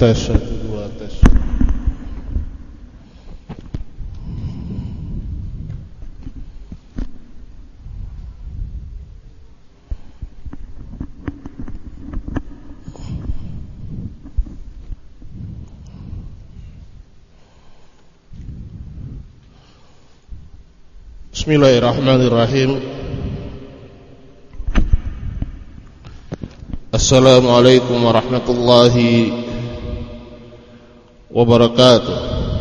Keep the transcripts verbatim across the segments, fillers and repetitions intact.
Tes satu dua tes. Bismillahirrahmanirrahim. Assalamualaikum warahmatullahi wabarakatuh.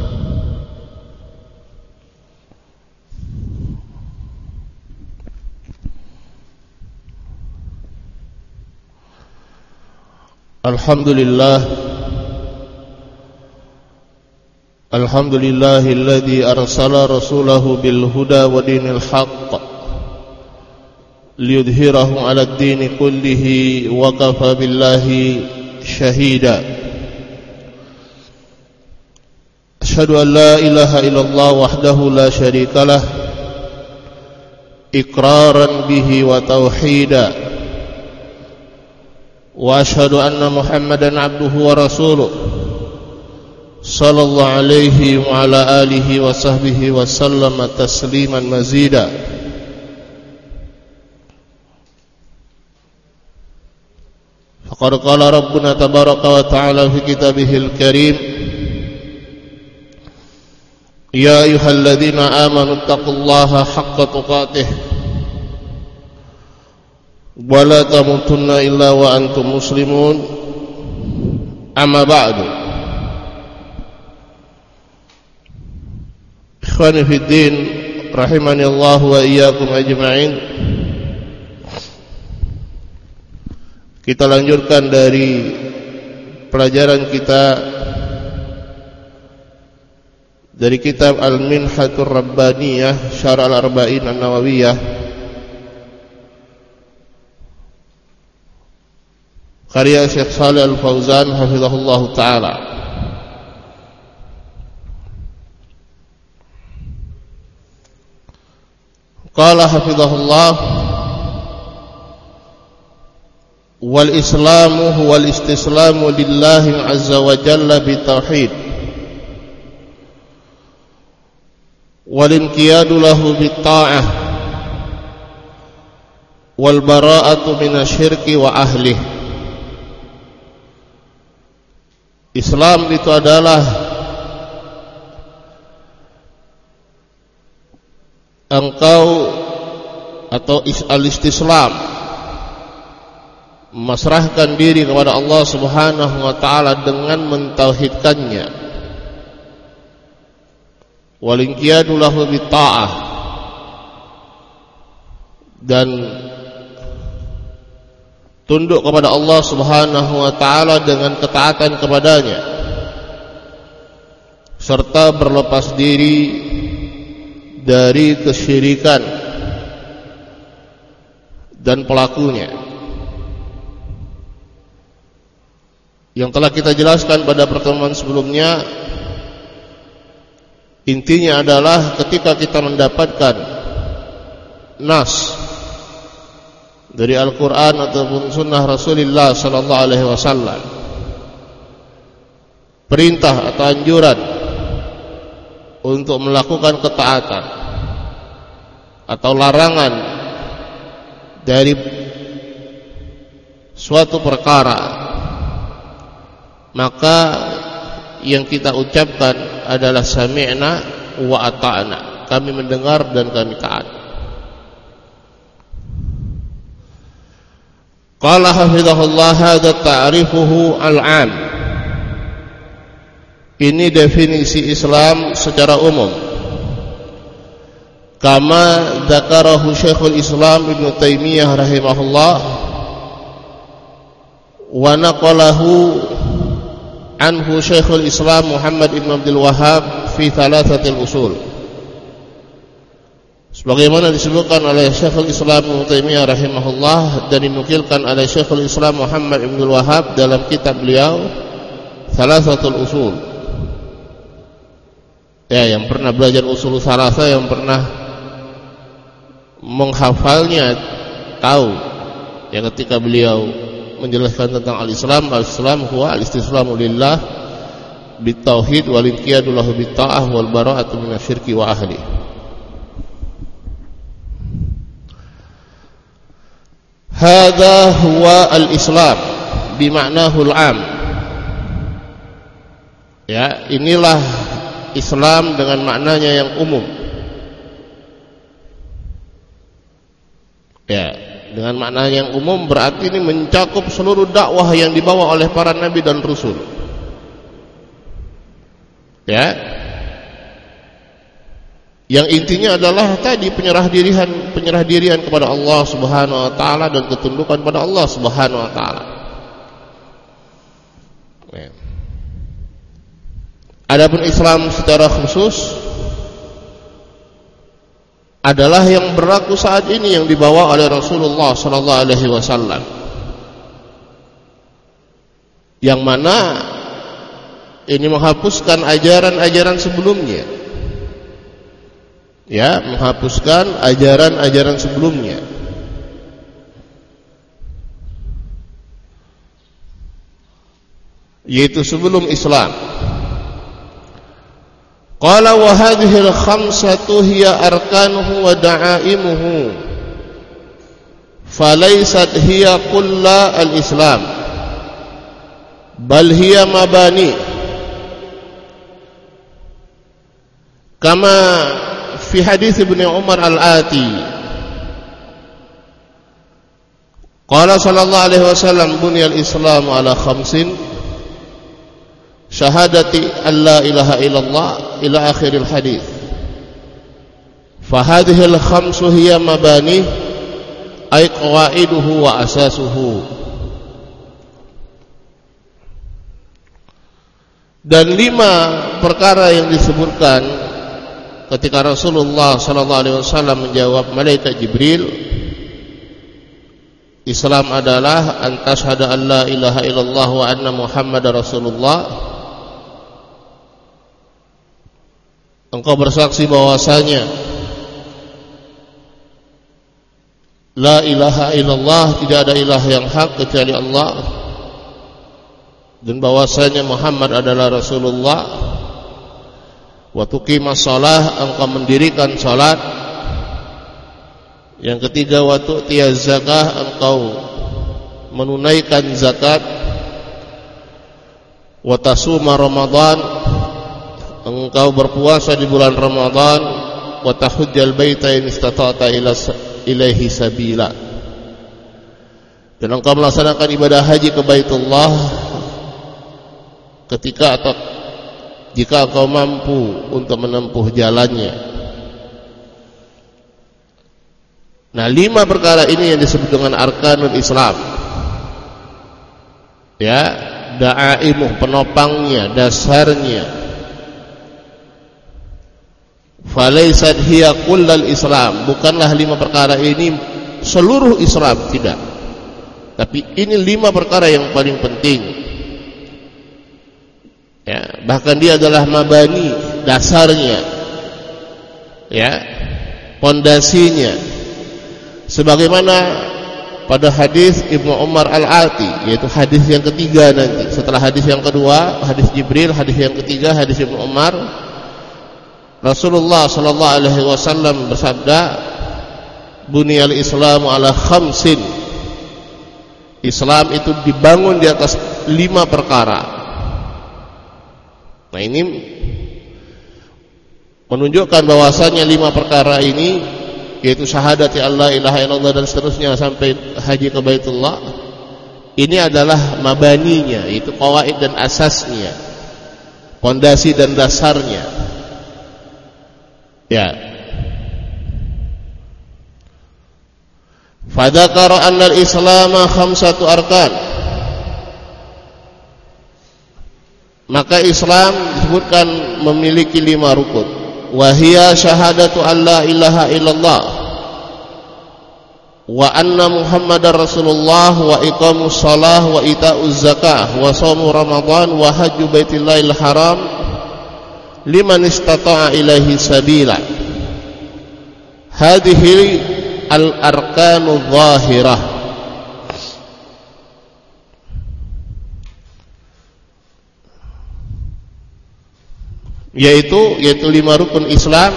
Alhamdulillah Alhamdulillahilladzi arsala rasulahu bil huda wa dinil haqq liyudhhirahu 'alad dini kullihi wa kafa billahi shahida. Asyhadu an la ilaha illallah wahdahu la syarika lah iqraran bihi wa tauhida, wa asyhadu anna Muhammadan 'abduhu wa rasuluh sallallahu alaihi wa ala alihi wa sahbihi wa sallama tasliman mazida. Faqad qala rabbuna tabaraka wa ta'ala fi kitabihil karim, ya ayyuhalladzina amanu taqullaha haqqa tuqatih wa la tamutunna illa wa antum muslimun. Amma ba'du. Ikhwani fid din, rahimani Allah wa iyyakum ajma'in. Kita lanjutkan dari pelajaran kita dari kitab Al-Minhatur Rabbaniyah Syarh Al-Arba'in An-Nawawiyah karya Syekh Shalih Al-Fauzan hafizahullah ta'ala. Qala hafizahullah, wal islamu huwal istislamu lillahi azza wa jalla bitauhid wal inqiyadu lahu bitta'ah wal bara'atu minasyirki wa ahlih. Islam itu adalah engkau atau al-istislam, memasrahkan diri kepada Allah Subhanahu wa taala dengan mentauhidkannya, wal inqiyadu lahu bitta'ah, dan tunduk kepada Allah Subhanahu wa taala dengan ketaatan kepadanya, serta berlepas diri dari kesyirikan dan pelakunya. Yang telah kita jelaskan pada pertemuan sebelumnya, intinya adalah ketika kita mendapatkan nas dari Al-Quran ataupun sunnah Rasulullah sallallahu alaihi wasallam, perintah atau anjuran untuk melakukan ketaatan atau larangan dari suatu perkara, maka yang kita ucapkan adalah sami'na wa ata'na, kami mendengar dan kami taat. Qala hafizahullah, hadza ta'rifuhu al-'am. Ini definisi Islam secara umum, kama dzakarahu Syekhul Islam Ibnu Taimiyah rahimahullah wa naqalahu anhu Syekhul Islam Muhammad Ibn Abdul Wahhab fi thalathatil usul, sebagaimana disebutkan oleh Syekhul Islam Ibnu Taimiyah rahimahullah dan dinukilkan oleh Syekhul Islam Muhammad Ibn Abdul Wahhab dalam kitab beliau Thalathatul Usul. Ya, yang pernah belajar usul salasa, yang pernah menghafalnya tahu ya, ketika beliau menjelaskan tentang al-Islam. Al-Islam huwa al-istislamu lillah bitauhid wal inqiyadu lahu bitta'ah wal bara'atu minasyirki wa ahli. Hadza huwa al-Islam bima'nahu al-'am. Ya, inilah Islam dengan maknanya yang umum. Ya, dengan makna yang umum berarti ini mencakup seluruh dakwah yang dibawa oleh para nabi dan rasul. Ya. Yang intinya adalah tadi penyerah dirian, penyerah dirian kepada Allah Subhanahu wa taala dan ketundukan pada Allah Subhanahu wa taala. Ya. Adapun Islam secara khusus adalah yang berlaku saat ini yang dibawa oleh Rasulullah sallallahu alaihi wasallam, yang mana ini menghapuskan ajaran-ajaran sebelumnya, ya, menghapuskan ajaran-ajaran sebelumnya, yaitu sebelum Islam. Qala wa hadhihi al-khamsatu hiya arkanuhu wa da'aimuhu falaysat hiya kulla al-Islam bal hiya mabani kama fi hadis Ibnu Umar al-Ati qala sallallahu alaihi wasallam buniyal Islamu ala khamsin syahadati an la ilaha illallah ila akhiril hadis. Fa hadhil khamsu hiya mabani ay qawaiduhu wa asasuhu. Dan lima perkara yang disebutkan ketika Rasulullah sallallahu alaihi wasallam menjawab malaikat Jibril, Islam adalah an tashhada an la ilaha illallah wa anna Muhammadar Rasulullah. Engkau bersaksi bahwasanya la ilaha illallah, tidak ada ilah yang hak kecuali Allah, dan bahwasanya Muhammad adalah Rasulullah. Wa tuqimas shalah, engkau mendirikan salat. Yang ketiga, wa tu'tiyaz zakah, engkau menunaikan zakat. Wa tasuma Ramadan, engkau berpuasa di bulan Ramadan. Wa tahujjal baita in istata'ta ilaihi sabila, dan engkau melaksanakan ibadah haji ke Baitullah ketika atau jika engkau mampu untuk menempuh jalannya. Nah, lima perkara ini yang disebut dengan arkanul Islam. Ya, da'aimuh, penopangnya, dasarnya. Falaisat hiya kullal Islam, bukanlah lima perkara ini seluruh Islam, tidak. Tapi ini lima perkara yang paling penting. Ya, bahkan dia adalah mabani, dasarnya. Ya, pondasinya. Sebagaimana pada hadis Ibnu Umar al-Ati, yaitu hadis yang ketiga nanti. Setelah hadis yang kedua, hadis Jibril, hadis yang ketiga hadis Ibnu Umar. Rasulullah sallallahu alaihi wasallam bersabda, buniyal Islamu ala khamsin. Islam itu dibangun di atas lima perkara. Nah, ini menunjukkan bahwasanya lima perkara ini, yaitu syahadati Allah ilaha illallah dan seterusnya sampai haji ke Baitullah, ini adalah mabaninya, yaitu qawaid dan asasnya, pondasi dan dasarnya. Ya. Fadzakara anna al-Islam khamsatu arkan. Maka Islam disebutkan memiliki lima rukun. Wa hiya syahadatu an la ilaha illallah wa anna Muhammadar Rasulullah wa iqamus shalah wa ita'uz zakah wa shaum Ramadan wa hajju baitillahil haram liman istata'a ilaihi sabila. Hadhihi al-arkanu dhahirah. yaitu yaitu lima rukun Islam,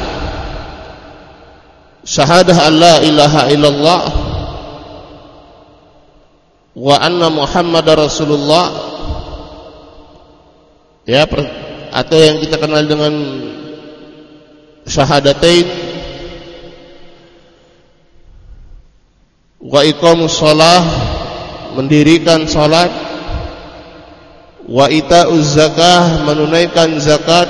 syahadah an la ilaha illallah wa anna Muhammadar Rasulullah, ya, atau yang kita kenal dengan syahadatain, wa iqamus shalah, mendirikan salat, wa ita'uz zakah, menunaikan zakat,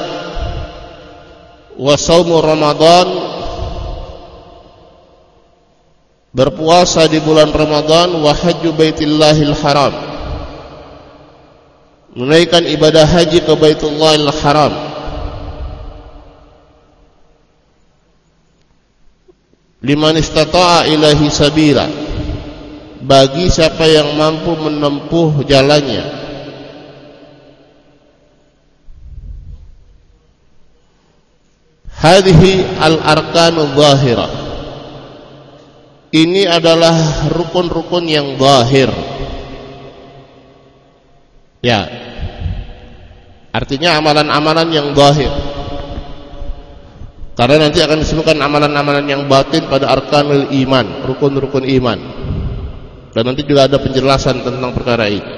wa shaumur Ramadan, berpuasa di bulan Ramadan, wa hajju baitillahil haram, menunaikan ibadah haji ke Baitullahil Haram. Liman istata'a ilahi sabila, bagi siapa yang mampu menempuh jalannya. Hadhihi al-arkanul zahirah, ini adalah rukun-rukun yang zahir. Ya, artinya amalan-amalan yang zahir. Karena nanti akan disebutkan amalan-amalan yang batin pada arkanul iman, rukun-rukun iman. Dan nanti juga ada penjelasan tentang perkara ini.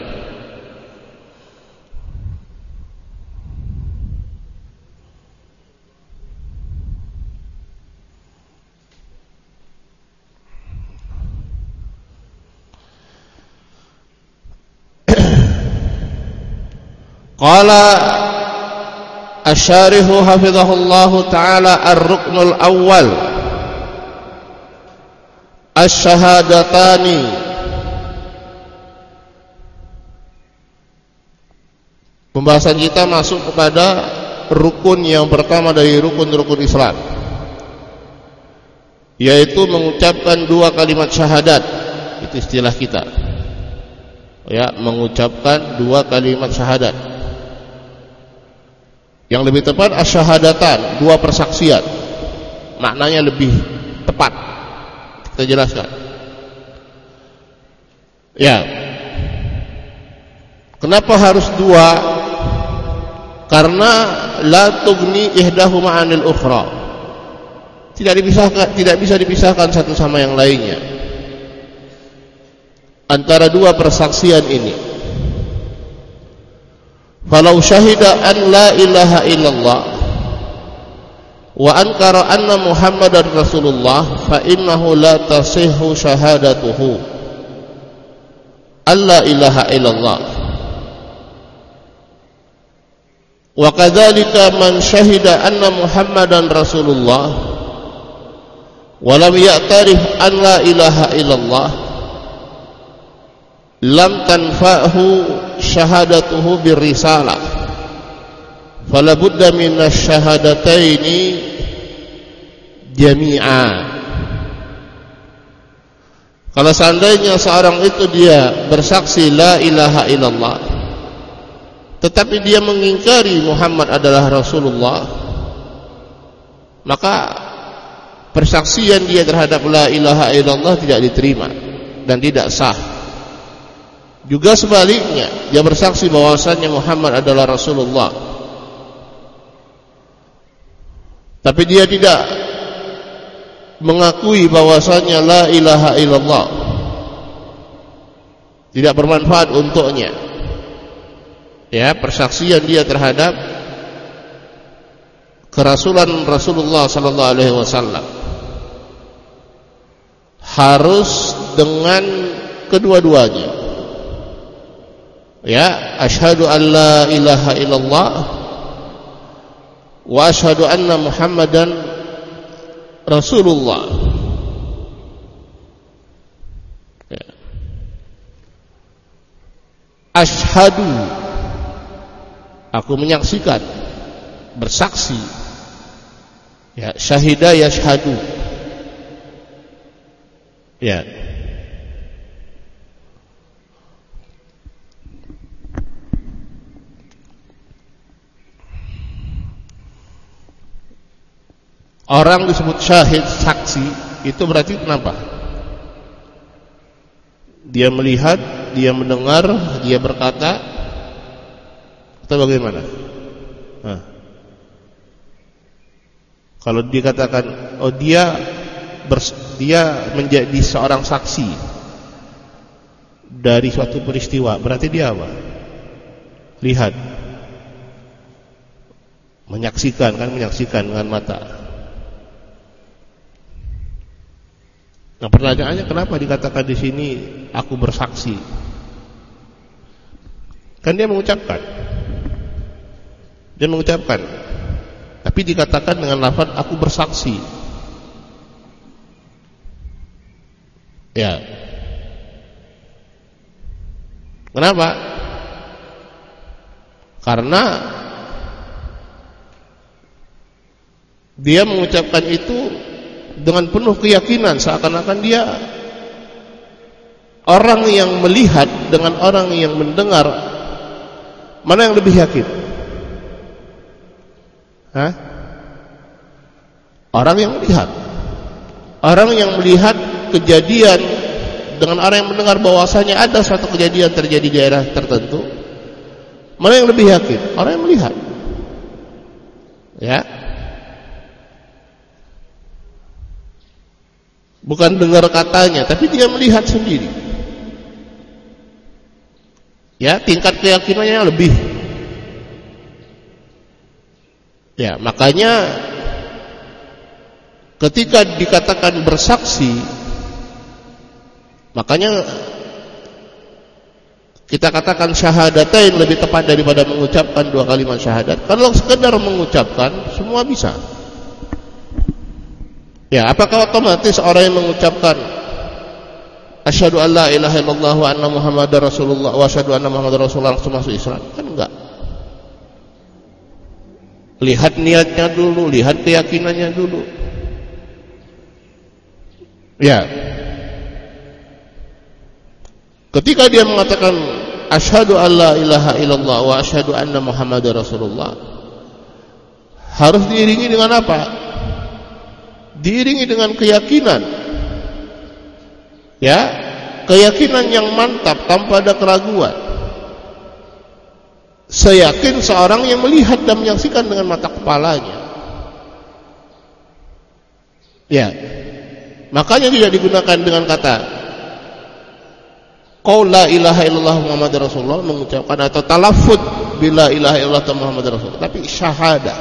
Qala asyarihu hafizahullahu ta'ala ar-ruknul awwal asy-syahadatani, pembahasan kita masuk kepada rukun yang pertama dari rukun-rukun Islam, yaitu mengucapkan dua kalimat syahadat. Itu istilah kita, ya, mengucapkan dua kalimat syahadat. Yang lebih tepat asyhadatan, dua persaksian. Maknanya lebih tepat. Kita jelaskan. Ya. Kenapa harus dua? Karena la tugni ihdahuma 'anil ukhra. Tidak dipisahkan, tidak bisa dipisahkan satu sama yang lainnya. Antara dua persaksian ini. Falau syahida an la ilaha illallah wa ankara anna Muhammadar Rasulullah fa innahu la tasihhu syahadatuhu alla ilaha illallah. Wa kadzalika man syahida anna Muhammadan Rasulullah wa lam ya'tarif an la ilaha illallah lam tanfa'hu syahadatuhu birrisalah, fala budda minasy syahadataini jami'a. Kalau seandainya seorang itu dia bersaksi la ilaha illallah, tetapi dia mengingkari Muhammad adalah Rasulullah, maka persaksian dia terhadap la ilaha illallah tidak diterima dan tidak sah. Juga sebaliknya, dia bersaksi bahwasannya Muhammad adalah Rasulullah, tapi dia tidak mengakui bahwasannya la ilaha illallah, tidak bermanfaat untuknya. Ya, persaksian dia terhadap kerasulan Rasulullah sallallahu alaihi wasallam harus dengan kedua-duanya. Ya, asyhadu an la ilaha illallah wa asyhadu anna Muhammadan Rasulullah. Ya. Asyhadu, aku menyaksikan, bersaksi. Ya, syahida yashhadu. Ya. Orang disebut syahid, saksi, itu berarti kenapa? Dia melihat, dia mendengar, dia berkata, atau bagaimana? Nah. Kalau dikatakan oh dia bers, dia menjadi seorang saksi dari suatu peristiwa, berarti dia apa? Lihat, menyaksikan, kan menyaksikan dengan mata. Nah, pertanyaannya kenapa dikatakan di sini aku bersaksi? Kan dia mengucapkan, dia mengucapkan, tapi dikatakan dengan lafaz aku bersaksi. Ya. Kenapa? Karena dia mengucapkan itu dengan penuh keyakinan, seakan-akan dia orang yang melihat dengan orang yang mendengar, mana yang lebih yakin? Hah? Orang yang melihat. Orang yang melihat kejadian dengan orang yang mendengar bahwasanya ada suatu kejadian terjadi di daerah tertentu, mana yang lebih yakin? Orang yang melihat. Ya. Bukan dengar katanya, tapi dia melihat sendiri. Ya, tingkat keyakinannya lebih. Ya, makanya ketika dikatakan bersaksi, makanya kita katakan syahadatain lebih tepat daripada mengucapkan dua kalimat syahadat. Kalau sekedar mengucapkan, semua bisa. Ya, apakah otomatis orang yang mengucapkan asyhadu an la ilaha illallah wa anna muhammadar rasulullah wa asyhadu anna muhammadar rasulullah langsung masuk Islam? Kan enggak. Lihat niatnya dulu, lihat keyakinannya dulu. Ya. Ketika dia mengatakan asyhadu an la ilaha illallah wa asyhadu anna muhammadar rasulullah, harus diiringi dengan apa? Diiringi dengan keyakinan. Ya, keyakinan yang mantap tanpa ada keraguan. Seyakin seorang yang melihat dan menyaksikan dengan mata kepalanya. Ya. Makanya tidak digunakan dengan kata qaul la ilaha illallah muhammadar rasulullah, mengucapkan atau talaffuz bila ilaha illallah muhammadar rasulullah, tapi syahadah.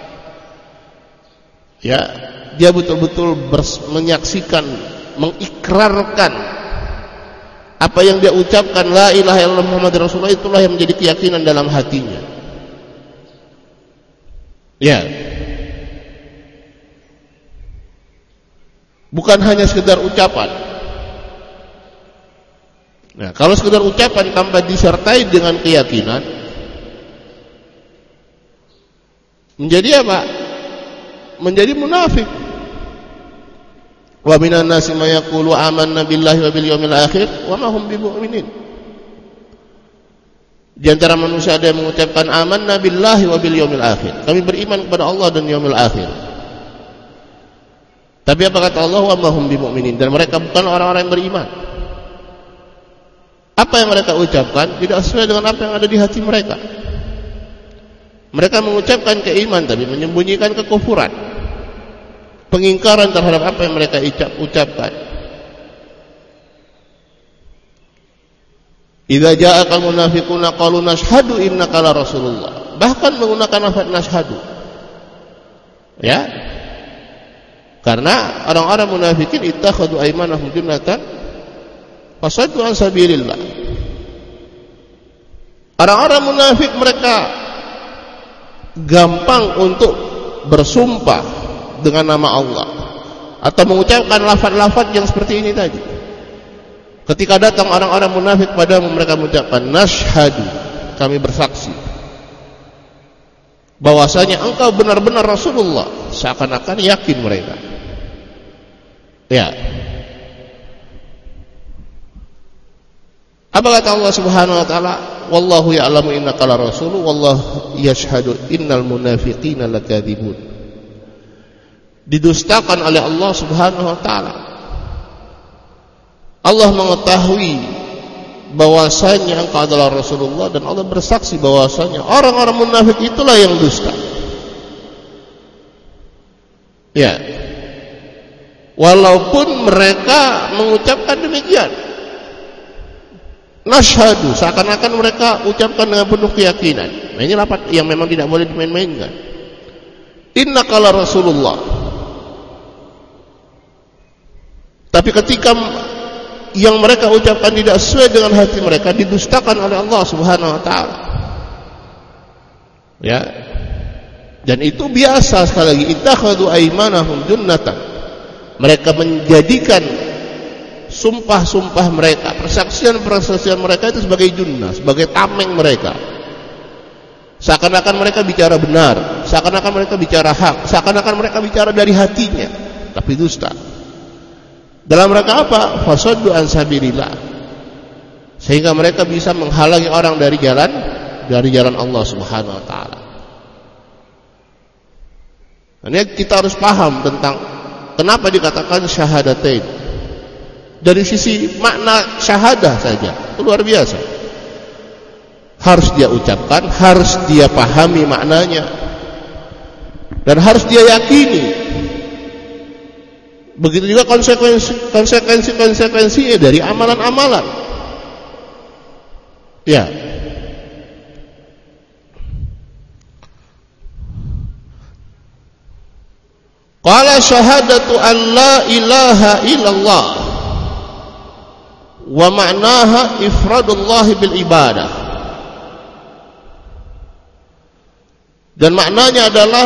Ya, dia betul-betul menyaksikan, mengikrarkan apa yang dia ucapkan, la ilaha illallah muhammadar rasulullah, itulah yang menjadi keyakinan dalam hatinya. Ya. Bukan hanya sekedar ucapan. Nah, kalau sekedar ucapan tanpa disertai dengan keyakinan, menjadi apa? Menjadi munafik. Wa minan nasi may yaqulu amanna billahi wa bil yaumil akhir wa ma hum bimu'minin. Di antara manusia ada yang mengucapkan amanna billahi wa bil yaumil akhir, kami beriman kepada Allah dan yaumil akhir. Tapi apa kata Allah? Wa ma hum bimu'minin, dan mereka bukan orang-orang yang beriman. Apa yang mereka ucapkan tidak sesuai dengan apa yang ada di hati mereka. Mereka mengucapkan keiman tapi menyembunyikan kekufuran, pengingkaran terhadap apa yang mereka ucap, ucapkan. Idza ja'akal munafiquna qalu nashhadu innaka la rasulullah. Bahkan menggunakan lafaz nashhadu. Ya. Karena orang-orang munafikin ittakhadhu aymanahum junnatan fasaddu an sabilillah. Orang-orang munafik mereka gampang untuk bersumpah dengan nama Allah atau mengucapkan lafaz-lafaz yang seperti ini tadi. Ketika datang orang-orang munafik padamu, mereka mengucapkan nashhadu, kami bersaksi bahwasanya engkau benar-benar Rasulullah, seakan-akan yakin mereka. Ya. Apa kata Allah Subhanahu wa taala? Wallahu ya'lamu innaka la rasul wallahu yashhadu innal munafiqina lakadzibun. Didustakan oleh Allah Subhanahu wa taala. Allah mengetahui bahwasanya engkau adalah Rasulullah, dan Allah bersaksi bahwasanya orang-orang munafik itulah yang dusta. Ya. Walaupun mereka mengucapkan demikian. Nasyhadu, seakan-akan mereka ucapkan dengan penuh keyakinan. Nah, ini lafaz yang memang tidak boleh dimain-mainkan. Innaka la Rasulullah. Tapi ketika yang mereka ucapkan tidak sesuai dengan hati mereka, didustakan oleh Allah Subhanahu wa taala. Ya. Dan itu biasa, sekali lagi, ittakhadhu aymanahum junnatan. Mereka menjadikan sumpah-sumpah mereka, persaksian-persaksian mereka itu sebagai junnah, sebagai tameng mereka. Seakan-akan mereka bicara benar, seakan-akan mereka bicara hak, seakan-akan mereka bicara dari hatinya, tapi dusta. Dalam rangka apa? Fasaddu an sabilillah. Sehingga mereka bisa menghalangi orang dari jalan dari jalan Allah Subhanahu wa taala. Ini kita harus paham tentang kenapa dikatakan syahadatain. Dari sisi makna syahadah saja, itu luar biasa. Harus dia ucapkan, harus dia pahami maknanya, dan harus dia yakini. Begitu juga konsekuensi konsekuensi-konsekuensinya dari amalan-amalan. Ya. Qala syahadatu an la ilaha illallah wa ma'naha ifradullah bil ibadah. Dan maknanya adalah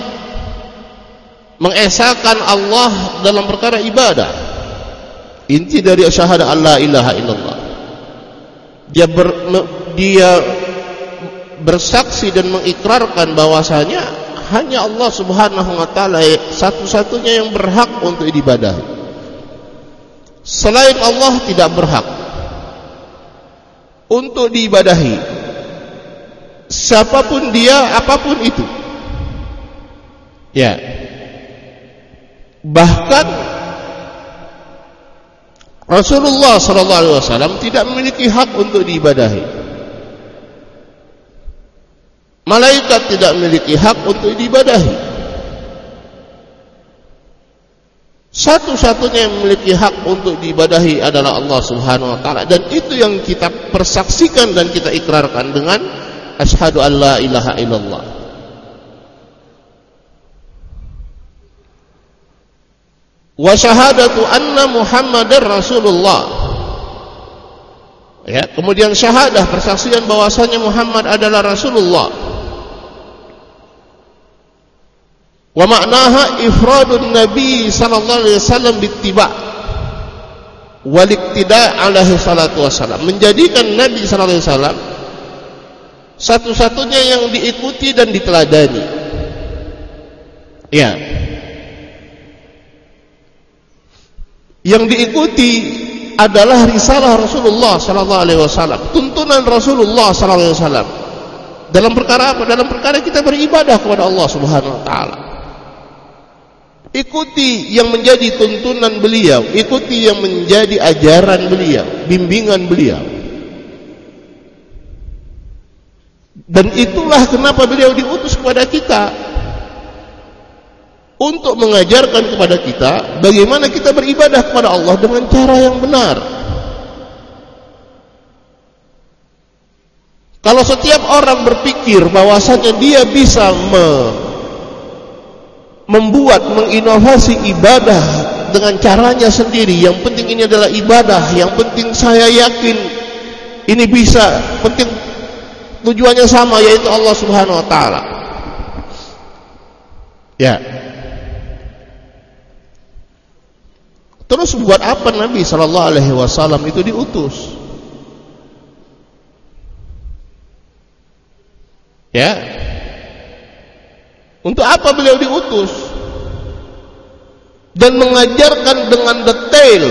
mengesahkan Allah dalam perkara ibadah. Inti dari syahadat la ilaha illallah, dia ber, dia bersaksi dan mengikrarkan bahwasanya hanya Allah Subhanahu wa taala satu-satunya yang berhak untuk diibadahi. Selain Allah tidak berhak untuk diibadahi, siapapun dia, apapun itu. Ya. Bahkan Rasulullah sallallahu alaihi wasallam tidak memiliki hak untuk diibadahi. Malaikat tidak memiliki hak untuk diibadahi. Satu-satunya yang memiliki hak untuk diibadahi adalah Allah Subhanahu wa taala, dan itu yang kita persaksikan dan kita ikrarkan dengan asyhadu an la ilaha illallah. Wa syahadatu anna Muhammadar Rasulullah. Ya, kemudian syahadah, persaksian bahwasanya Muhammad adalah Rasulullah. Wa ma'naha ifradun Nabi sallallahu alaihi wasallam bittiba' wal iqtida' alaihi salatu wassalam. Menjadikan Nabi sallallahu alaihi wasallam satu-satunya yang diikuti dan diteladani. Ya. Yang diikuti adalah risalah Rasulullah sallallahu alaihi wasallam, tuntunan Rasulullah sallallahu alaihi wasallam. Dalam perkara apa? Dalam perkara kita beribadah kepada Allah Subhanahu wa taala. Ikuti yang menjadi tuntunan beliau, ikuti yang menjadi ajaran beliau, bimbingan beliau. Dan itulah kenapa beliau diutus kepada kita, untuk mengajarkan kepada kita bagaimana kita beribadah kepada Allah dengan cara yang benar. Kalau setiap orang berpikir bahwasanya dia bisa me membuat, menginovasi ibadah dengan caranya sendiri, yang penting ini adalah ibadah, yang penting saya yakin ini bisa, penting tujuannya sama, yaitu Allah Subhanahu wa taala. Ya. Terus buat apa Nabi sallallahu alaihi wasallam itu diutus? Ya. Untuk apa beliau diutus? Dan mengajarkan dengan detail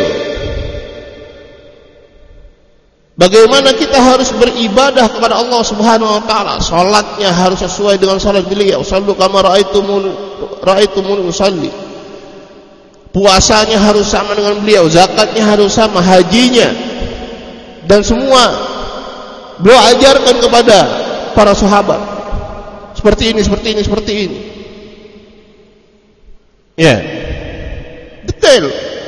bagaimana kita harus beribadah kepada Allah Subhanahu wa taala. Salatnya harus sesuai dengan salat beliau. Sallu kama ra'aitumuni ra'aitumuni usalli. Puasanya harus sama dengan beliau, zakatnya harus sama, hajinya, dan semua beliau ajarkan kepada para sahabat. Seperti ini, seperti ini, seperti ini. Ya, detail.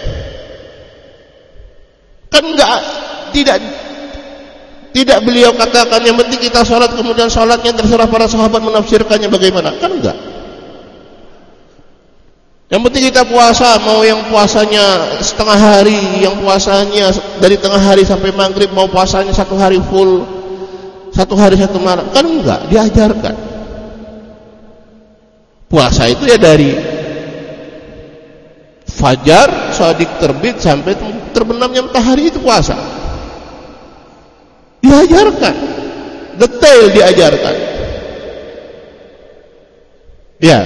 Kan enggak, tidak tidak beliau katakan yang penting kita sholat kemudian sholatnya terserah para sahabat menafsirkannya bagaimana. Kan enggak. Yang penting kita puasa, mau yang puasanya setengah hari, yang puasanya dari tengah hari sampai maghrib, mau puasanya satu hari full, satu hari satu malam. Kan enggak, diajarkan. Puasa itu ya dari fajar, shadiq terbit sampai terbenamnya matahari, itu puasa. Diajarkan, detail diajarkan. Ya,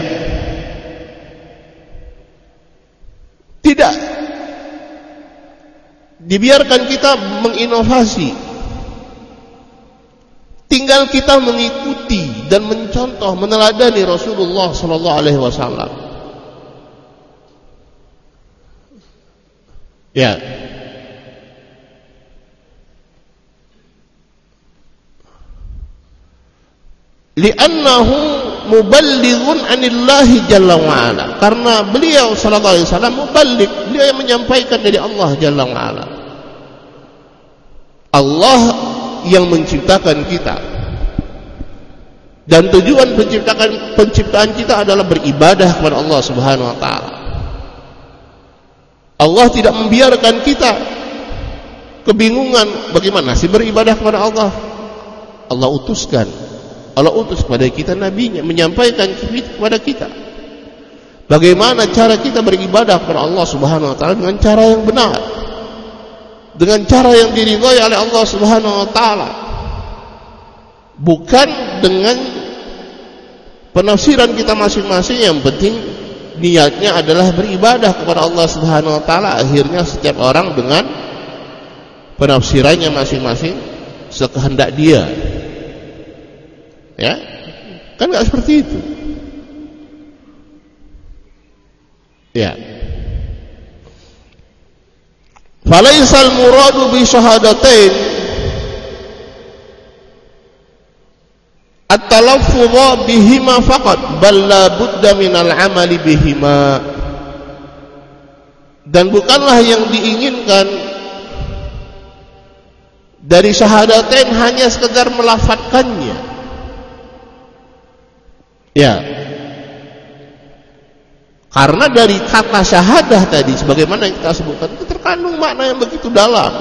tidak dibiarkan kita menginovasi. Tinggal kita mengikuti dan mencontoh, meneladani Rasulullah sallallahu alaihi wasallam. Ya. Li'annahu muballighun 'anillahi jalla wa ala. Karena beliau sallallahu alaihi wasallam muballigh, beliau yang menyampaikan dari Allah jalla wa ala. Allah yang menciptakan kita. Dan tujuan penciptaan penciptaan kita adalah beribadah kepada Allah Subhanahu wa taala. Allah tidak membiarkan kita kebingungan bagaimana sih beribadah kepada Allah. Allah utuskan, Allah utus kepada kita nabinya menyampaikan kepada kita bagaimana cara kita beribadah kepada Allah Subhanahu wa taala dengan cara yang benar, dengan cara yang diridhai oleh Allah Subhanahu wa taala, bukan dengan penafsiran kita masing-masing. Yang penting niatnya adalah beribadah kepada Allah Subhanahu wa taala. Akhirnya setiap orang dengan penafsirannya masing-masing sekehendak dia. Ya, kan enggak seperti itu. Ya. Falaisal muradu bi syahadatain at-talaffuz bihima faqat bal la budda minal amali bihima. Dan bukanlah yang diinginkan dari syahadatain hanya sekedar melafadzkannya. Ya. Karena dari kata syahadah tadi sebagaimana yang kita sebutkan itu terkandung makna yang begitu dalam.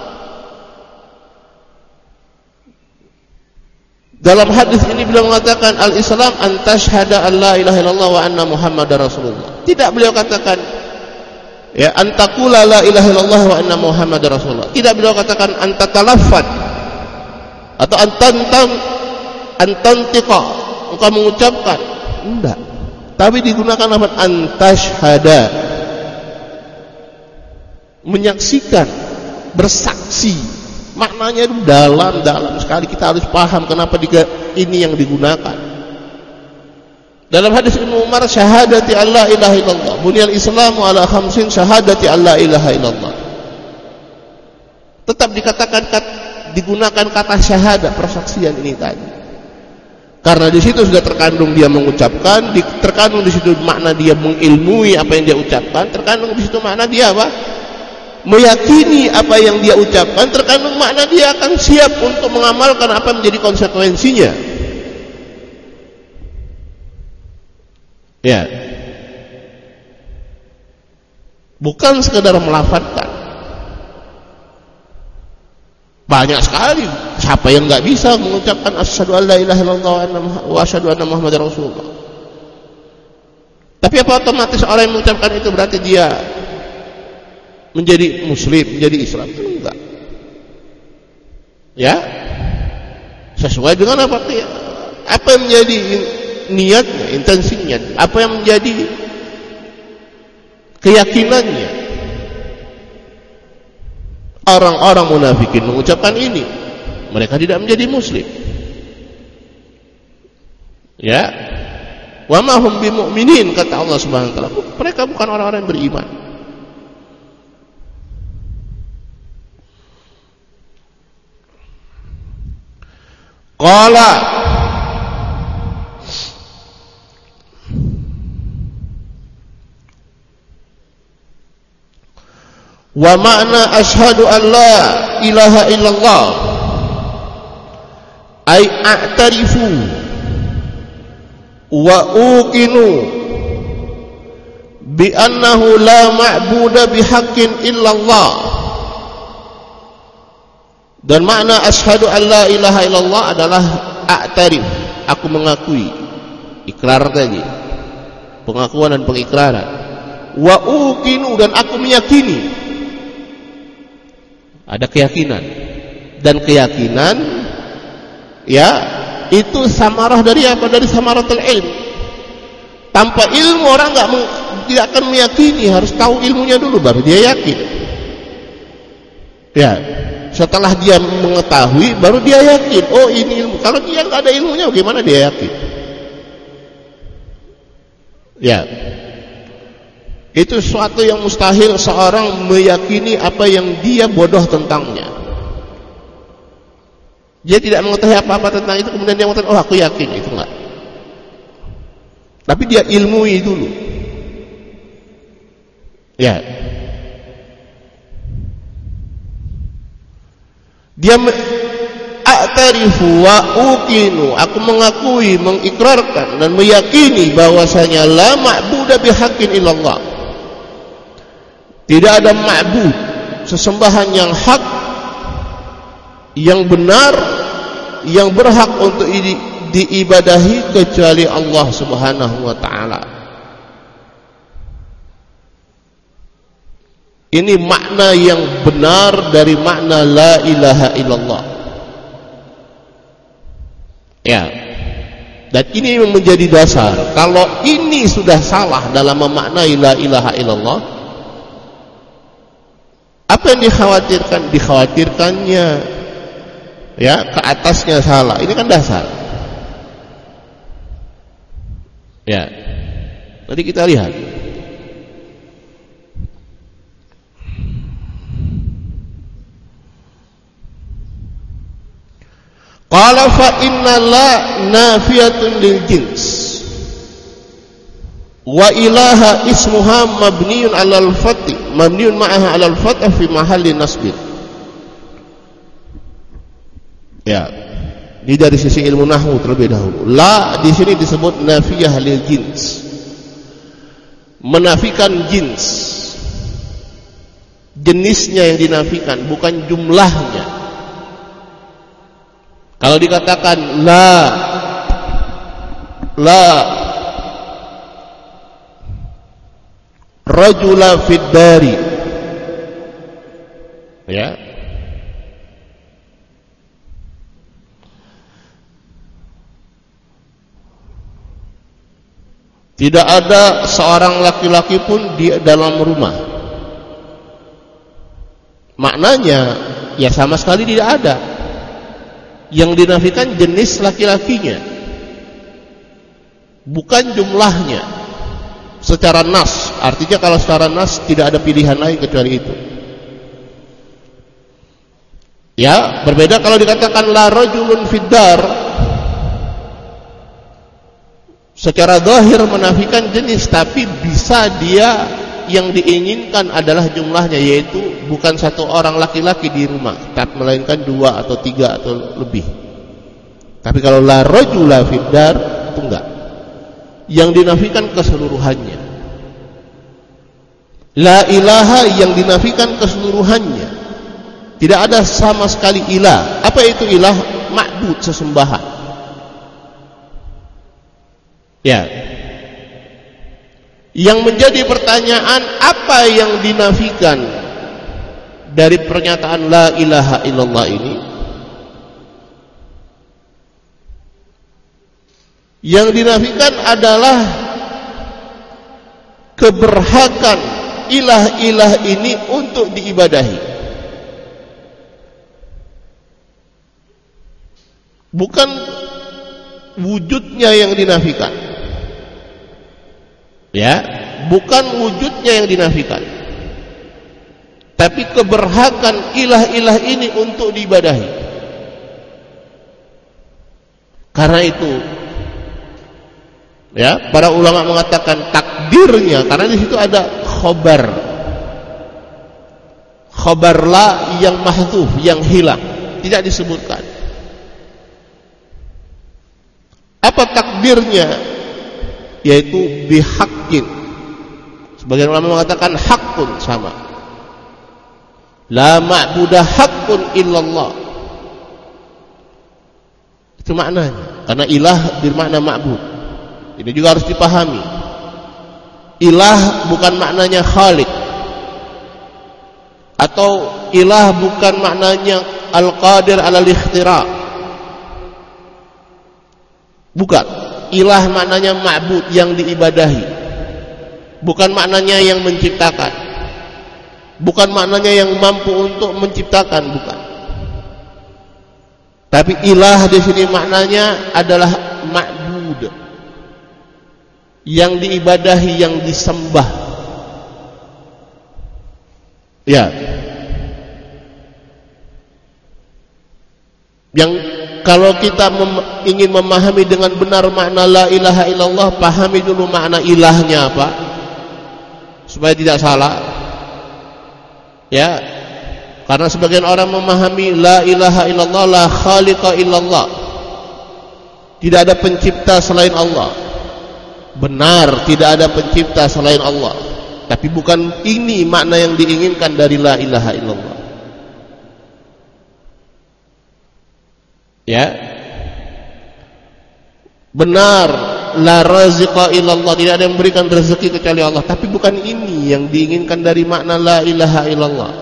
Dalam hadis ini beliau mengatakan al-Islam an tashhada an la ilaha illallah wa anna Muhammadar Rasulullah. Tidak beliau katakan ya an taqula la ilaha illallah wa anna Muhammadar Rasulullah. Tidak beliau katakan an tatalaffat atau an tantam an tantiqa, engkau mengucapkan. Enggak. Tapi digunakan lafaz an tashhada, menyaksikan, bersaksi. Maknanya itu dalam-dalam sekali, kita harus paham kenapa ini yang digunakan. Dalam hadis Ibnu Umar, syahadati alla ilaha illallah, bunyal islamu ala khamsin syahadati alla ilaha illallah. Tetap dikatakan digunakan kata syahadah, persaksian ini tadi. Karena di situ sudah terkandung dia mengucapkan, di, terkandung di situ makna dia mengilmui apa yang dia ucapkan, terkandung di situ makna dia apa? Meyakini apa yang dia ucapkan, terkandung makna dia akan siap untuk mengamalkan apa yang menjadi konsekuensinya. Ya. Bukan sekedar melafadzkan. Banyak sekali siapa yang enggak bisa mengucapkan asyhadu alla ilaha illallah wa asyhadu anna Muhammadar Rasulullah. Tapi apa otomatis orang yang mengucapkan itu berarti dia menjadi muslim, menjadi Islam? Enggak. Ya. Sesuai dengan apa apa yang menjadi niatnya, intensinya, apa yang menjadi keyakinannya. Orang-orang munafikin mengucapkan ini, mereka tidak menjadi muslim. Ya. Wa ma hum bimu'minin, kata Allah Subhanahu wa taala. Mereka bukan orang-orang yang beriman. Qala Wa makna asyhadu an la ilaha illallah ay a'tarifu wa uqinu bi annahu la ma'buda bihaqqin illallah. Dan makna asyhadu an la ilaha illallah adalah a'tarif, aku mengakui, ikrar tadi, pengakuan dan pengikraran. Wa uqinu, dan aku meyakini, ada keyakinan, dan keyakinan ya itu samarah dari apa? Dari samaratul ilm. Tanpa ilmu orang enggak tidak akan meyakini, harus tahu ilmunya dulu baru dia yakin. Ya, setelah dia mengetahui baru dia yakin, oh ini ilmu. Kalau dia enggak ada ilmunya bagaimana dia yakin? Ya. Itu sesuatu yang mustahil seorang meyakini apa yang dia bodoh tentangnya. Dia tidak mengetahui apa-apa tentang itu, kemudian dia mengatakan, oh aku yakin. Itu enggak. Tapi dia ilmui dulu. Ya. Dia a'tarifu wa uqinu, aku mengakui, mengikrarkan dan meyakini bahwasanya la ma'buda bihaqqin illallah. Tidak ada ma'bud, sesembahan yang hak, yang benar, yang berhak untuk di, diibadahi kecuali Allah Subhanahu wa ta'ala. Ini makna yang benar dari makna la ilaha illallah. Ya. Dan ini yang menjadi dasar. Kalau ini sudah salah dalam memaknai la ilaha illallah, apa yang dikhawatirkan? Dikhawatirkannya ya ke atasnya salah. Ini kan dasar. Ya. Tadi kita lihat. Qala fa inna la nafiyatun lil jins wa ilaha ismuha mabniun 'alal fathi mabniun ma'aha 'alal fath fi mahalli nasb. Ya. Ini dari sisi ilmu nahwu terlebih dahulu. La di sini disebut nafiyah lil jins. Menafikan jins. Jenisnya yang dinafikan, bukan jumlahnya. Kalau dikatakan la la rajula fid dari, ya, tidak ada seorang laki-laki pun di dalam rumah. Maknanya ya sama sekali tidak ada. Yang dinafikan jenis laki-lakinya, bukan jumlahnya. Secara nas, artinya kalau secara nas tidak ada pilihan lain kecuali itu. Ya, berbeda kalau dikatakan la rajulun fiddar. Secara zahir menafikan jenis, tapi bisa dia yang diinginkan adalah jumlahnya, yaitu bukan satu orang laki-laki di rumah, tapi melainkan dua atau tiga atau lebih. Tapi kalau la rajula fiddar itu enggak. Yang dinafikan keseluruhannya. La ilaha yang dinafikan keseluruhannya. Tidak ada sama sekali ilah. Apa itu ilah? Ma'bud, sesembahan. Ya. Yang menjadi pertanyaan, apa yang dinafikan dari pernyataan la ilaha illallah ini? Yang dinafikan adalah keberhakan ilah-ilah ini untuk diibadahi. Bukan wujudnya yang dinafikan. Ya, bukan wujudnya yang dinafikan, tapi keberhakan ilah-ilah ini untuk diibadahi. Karena itu, ya, para ulama mengatakan takdirnya, karena di situ ada khobar. khabar la yang mahdzuf, yang hilang, tidak disebutkan. Apa takdirnya? Yaitu bihaqqin. Sebagian ulama mengatakan haqqun sama. La ma'budah haqqun illallah. Itu maknanya. Karena ilah bermakna ma'bud. Ini juga harus dipahami. Ilah bukan maknanya khaliq. Atau ilah bukan maknanya al-qadir alal ikhtira'. Bukan. Ilah maknanya ma'bud, yang diibadahi. Bukan maknanya yang menciptakan. Bukan maknanya yang mampu untuk menciptakan, bukan. Tapi ilah di sini maknanya adalah ma'bud, yang diibadahi, yang disembah. Ya. Yang kalau kita mem ingin memahami dengan benar makna la ilaha illallah, pahami dulu makna ilahnya apa, supaya tidak salah. Ya, karena sebagian orang memahami la ilaha illallah, la khaliqa illallah, tidak ada pencipta selain Allah. Benar, tidak ada pencipta selain Allah, tapi bukan ini makna yang diinginkan dari la ilaha illallah. Ya, benar, la raziqa illallah, tidak ada yang memberikan rezeki kecuali Allah, tapi bukan ini yang diinginkan dari makna la ilaha illallah.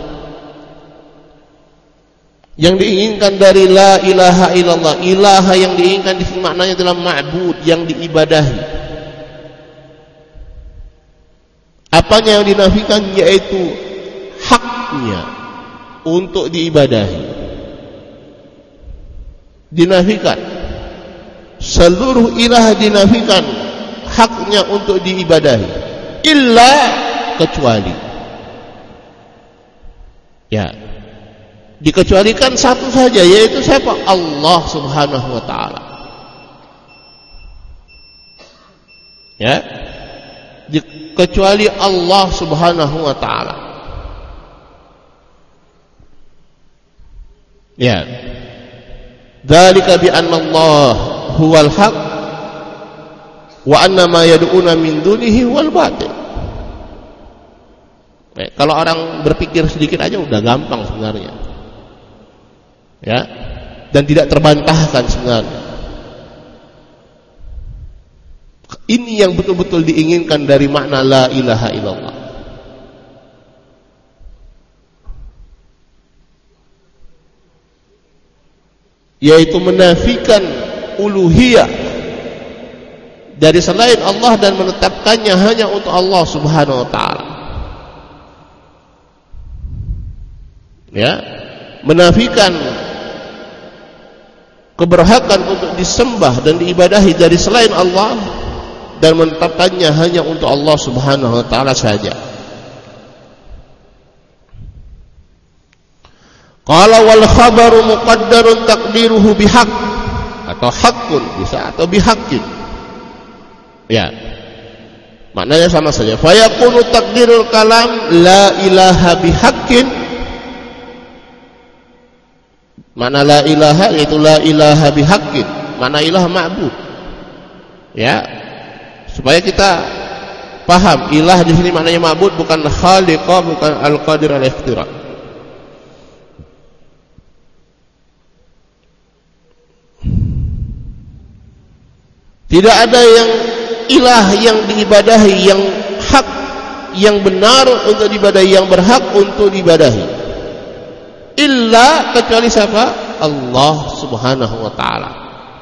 Yang diinginkan dari la ilaha illallah, ilaha yang diinginkan di sini maknanya adalah ma'bud, yang diibadahi. Apanya yang dinafikan? Yaitu haknya untuk diibadahi. Dinafikan. Seluruh ilah dinafikan haknya untuk diibadahi, illa, kecuali. Ya, dikecualikan satu saja, yaitu siapa? Allah subhanahu wa ta'ala. Ya, kecuali Allah subhanahu wa ta'ala. Ya, dzalika bi anna Allah huwal haq wa anna ma yad'una min dunihi huwal batil. Eh, kalau orang berpikir sedikit aja udah gampang sebenarnya. Ya, dan tidak terbantahkan sebenarnya. Ini yang betul-betul diinginkan dari makna la ilaha illallah. Yaitu menafikan uluhiyah dari selain Allah dan menetapkannya hanya untuk Allah subhanahu wa ta'ala. Ya, menafikan keberhakan untuk disembah dan diibadahi dari selain Allah dan menetapkannya hanya untuk Allah subhanahu wa ta'ala saja. Qala wal khabaru muqaddarun taqdiruhu bihaq, atau haqqun bisa, atau bihaqqin. Ya, maknanya sama saja. Fa yakunu taqdirul kalam la ilaha bihaqqin. Makna la ilaha yaitu la ilaha bihaqqin, makna ilah ma'bud. Ya, supaya kita paham, ilah di sini maknanya ma'bud, bukan khaliqa, bukan al-qadir al-ikhtira. Tidak ada yang ilah yang diibadahi, yang hak, yang benar untuk diibadahi, yang berhak untuk diibadahi, illa, kecuali siapa? Allah subhanahu wa ta'ala.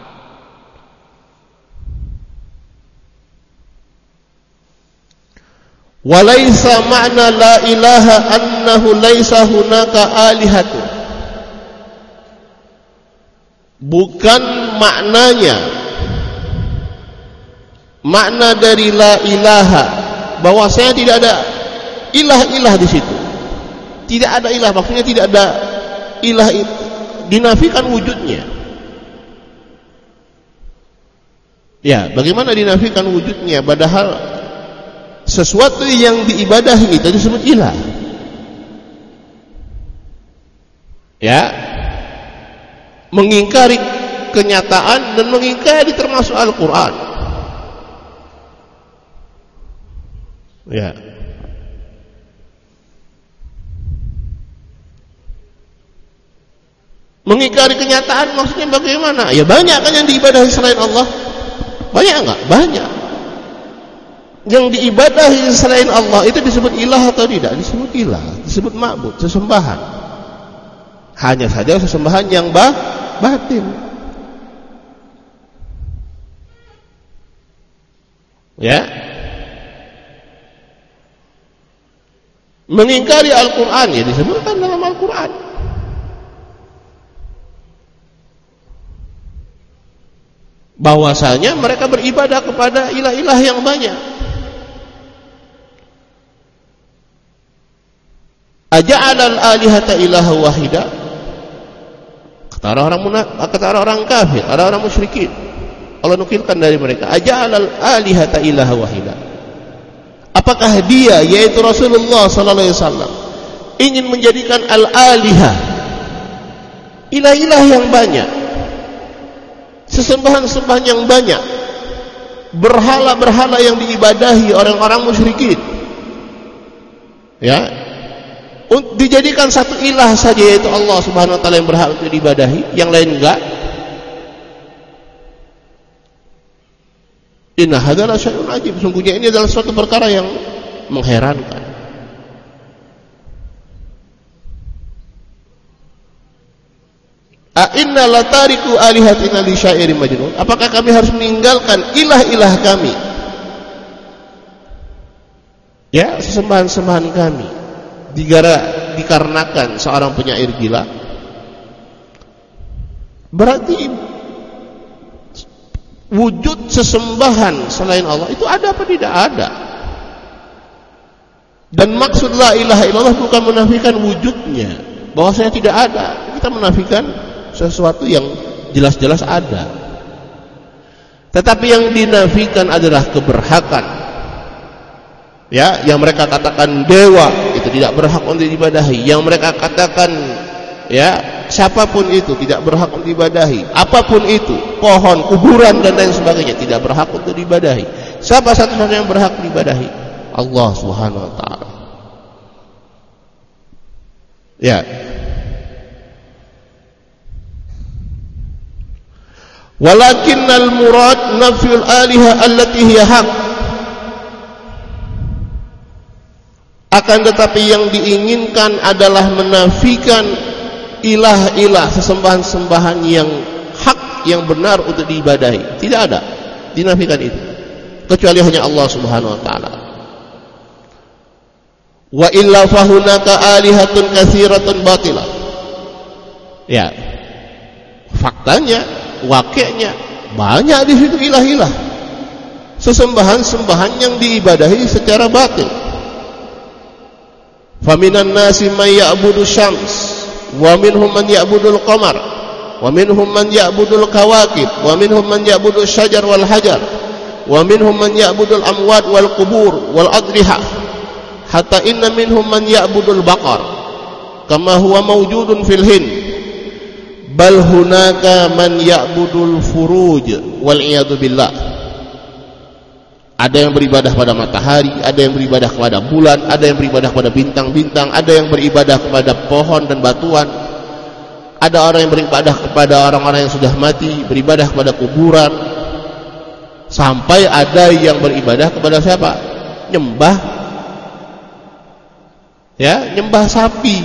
Walaysa ma'na la ilaha annahu laysa hunaka alihatu. Bukan maknanya, makna dari la ilaha, bahwasanya tidak ada ilah-ilah di situ. Tidak ada ilah, maksudnya tidak ada ilah, dinafikan wujudnya. Ya, bagaimana dinafikan wujudnya padahal sesuatu yang diibadahi itu disebut ilah. Ya, mengingkari kenyataan dan mengingkari termasuk Al-Quran. Ya. Mengingkari kenyataan maksudnya bagaimana? Ya banyak kan yang diibadahi selain Allah. Banyak enggak? Banyak. Yang diibadahi selain Allah itu disebut ilah atau tidak? Disebut ilah, disebut ma'bud, sesembahan. Hanya saja sesembahan yang bah, batin. Ya. Mengingkari Al-Quran ya disebutkan dalam Al-Quran. Bahwasanya mereka beribadah kepada ilah-ilah yang banyak. Aja'alal alihata ilaha wahida. Kata orang munafik, kata orang kafir, orang musyrikin. Allah nukilkan dari mereka, aja'alal alihata ilaha wahida. Apakah dia, yaitu Rasulullah sallallahu alaihi wasallam, ingin menjadikan al-alihah, ilah-ilah yang banyak, sesembahan-sembahan yang banyak, berhala-berhala yang diibadahi orang-orang musyrikin, ya, dijadikan satu ilah saja, yaitu Allah subhanahu wa ta'ala yang berhak untuk diibadahi, yang lain enggak. Inna hadzal syai'un ajib, sungguhnya ini adalah suatu perkara yang mengherankan. A inna latariku alihatina li syairin majnun. Apakah kami harus meninggalkan ilah-ilah kami? Ya, sesembahan-sembahan kami digara dikarenakan seorang penyair gila. Berarti wujud sesembahan selain Allah itu ada apa tidak ada? Dan maksud la ilaha illallah bukan menafikan wujudnya, bahwasanya tidak ada. Kita menafikan sesuatu yang jelas-jelas ada. Tetapi yang dinafikan adalah keberhakan. Ya, yang mereka katakan dewa itu tidak berhak untuk diibadahi. Yang mereka katakan ya, siapapun itu tidak berhak untuk diibadahi. Apapun itu, pohon, kuburan dan lain sebagainya tidak berhak untuk diibadahi. Siapa satu-satunya yang berhak diibadahi? Allah Subhanahu wa taala. Ya. Walakinnal murad nafyul alihah allati hiya haq. Akan tetapi yang diinginkan adalah menafikan ilah-ilah, sesembahan-sembahan yang hak, yang benar untuk diibadahi. Tidak ada, dinafikan itu, kecuali hanya Allah Subhanahu wa taala. Wa illa fahunaka alihatun katsiratun batilah. Ya. Faktanya, wakilnya banyak di situ ilah-ilah, sesembahan-sembahan yang diibadahi secara batil. Faminan nasi may ya'budu syams wa minhum man ya'budul qamar wa minhum man ya'budul kawakib wa minhum man ya'budul syajar wal hajar wa minhum man ya'budul amwat wal qubur wal adriha hatta inna minhum man ya'budul baqar kama huwa mawjudun fil hind bal hunaka man ya'budul furuj wal iyadu billah. Ada yang beribadah pada matahari, ada yang beribadah kepada bulan, ada yang beribadah kepada bintang-bintang, ada yang beribadah kepada pohon dan batuan, ada orang yang beribadah kepada orang-orang yang sudah mati, beribadah kepada kuburan, sampai ada yang beribadah kepada siapa? Nyembah, ya, nyembah sapi,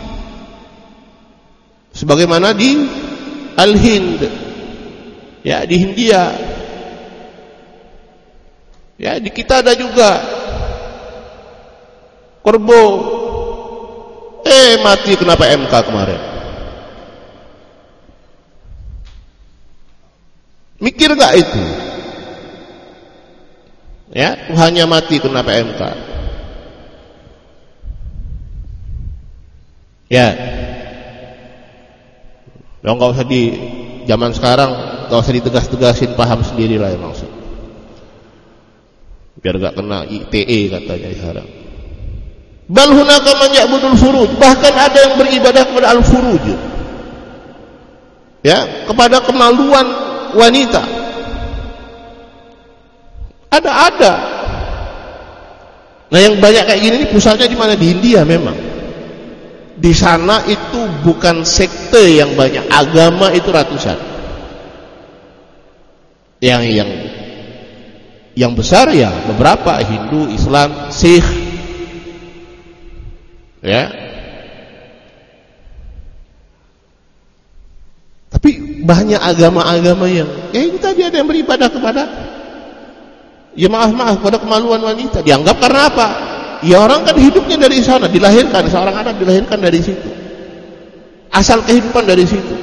sebagaimana di Al-Hind, ya, di Hindia. Ya, di kita ada juga korbo. Eh, mati kenapa M K kemarin? Mikir gak itu? Ya, Tuhannya mati kenapa M K? Ya. Ya, nggak usah di zaman sekarang, nggak usah ditegas-tegasin, paham sendirilah ya maksud. Biar gak kena I T E katanya sekarang. Bal hunaka man ya'budul furuj, bahkan ada yang beribadah kepada al-furuj, ya, kepada kemaluan wanita. Ada-ada. Nah, yang banyak kayak gini pusatnya di mana? Di India memang. Di sana itu bukan sekte yang banyak, agama itu ratusan. Yang yang yang besar ya beberapa, Hindu, Islam, Sikh, ya. Tapi banyak agama-agama yang ya itu tadi ada yang beribadah kepada, ya maaf-maaf, pada kemaluan wanita. Dianggap karena apa? Ya orang kan hidupnya dari sana, dilahirkan, seorang anak dilahirkan dari situ, asal kehidupan dari situ.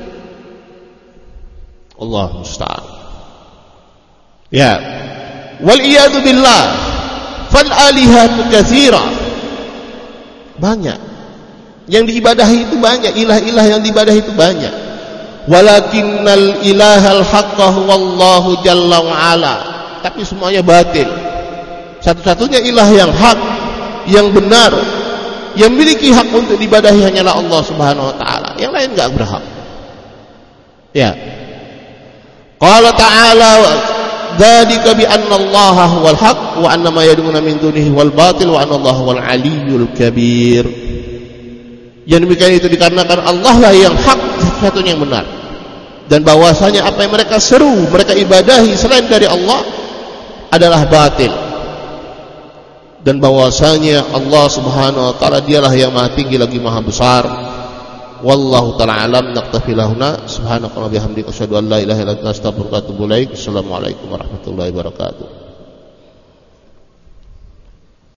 Allah musta'an. Ya, wal iyadu billah, fal alihatu katsira. Banyak yang diibadahi itu, banyak ilah-ilah yang diibadahi itu banyak. Walakinnal ilahal haqqa huwallahu jalla wa ala. Tapi semuanya batil. Satu-satunya ilah yang hak, yang benar, yang memiliki hak untuk diibadahi hanyalah Allah Subhanahu wa taala. Yang lain enggak berhak. Ya. Qala ta'ala, dzalika bi anna Allaha huwal haq wa anna ma yad'una min dunihi wal batil wa anna Allaha huwal aliyyul kabir. Yang demikian itu dikarenakan Allah lah yang hak, satu-satunya yang benar, dan bahwasanya apa yang mereka seru, mereka ibadahi selain dari Allah adalah batil, dan bahwasanya Allah Subhanahu wa taala dialah yang maha tinggi lagi maha besar. Wallahu ta'ala alam. Naktafi lahuna. Subhanaka wa bihamdika asyhadu an la ilaha illa anta astaghfiruka wa atubu ilaik. Assalamualaikum warahmatullahi wabarakatuh.